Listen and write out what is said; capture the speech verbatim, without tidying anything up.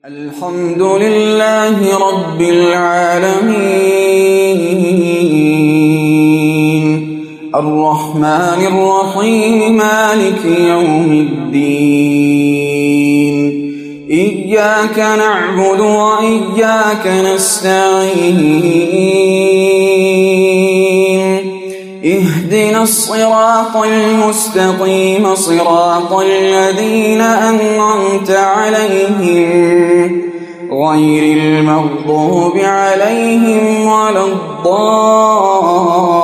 الحمد لله رب العالمين الرحمن الرحيم مالك يوم الدين إياك نعبد وإياك نستعين اهدنا الصراط المستقيم صراط الذين أنعمت عليهم غير المغضوب عليهم ولا الضالين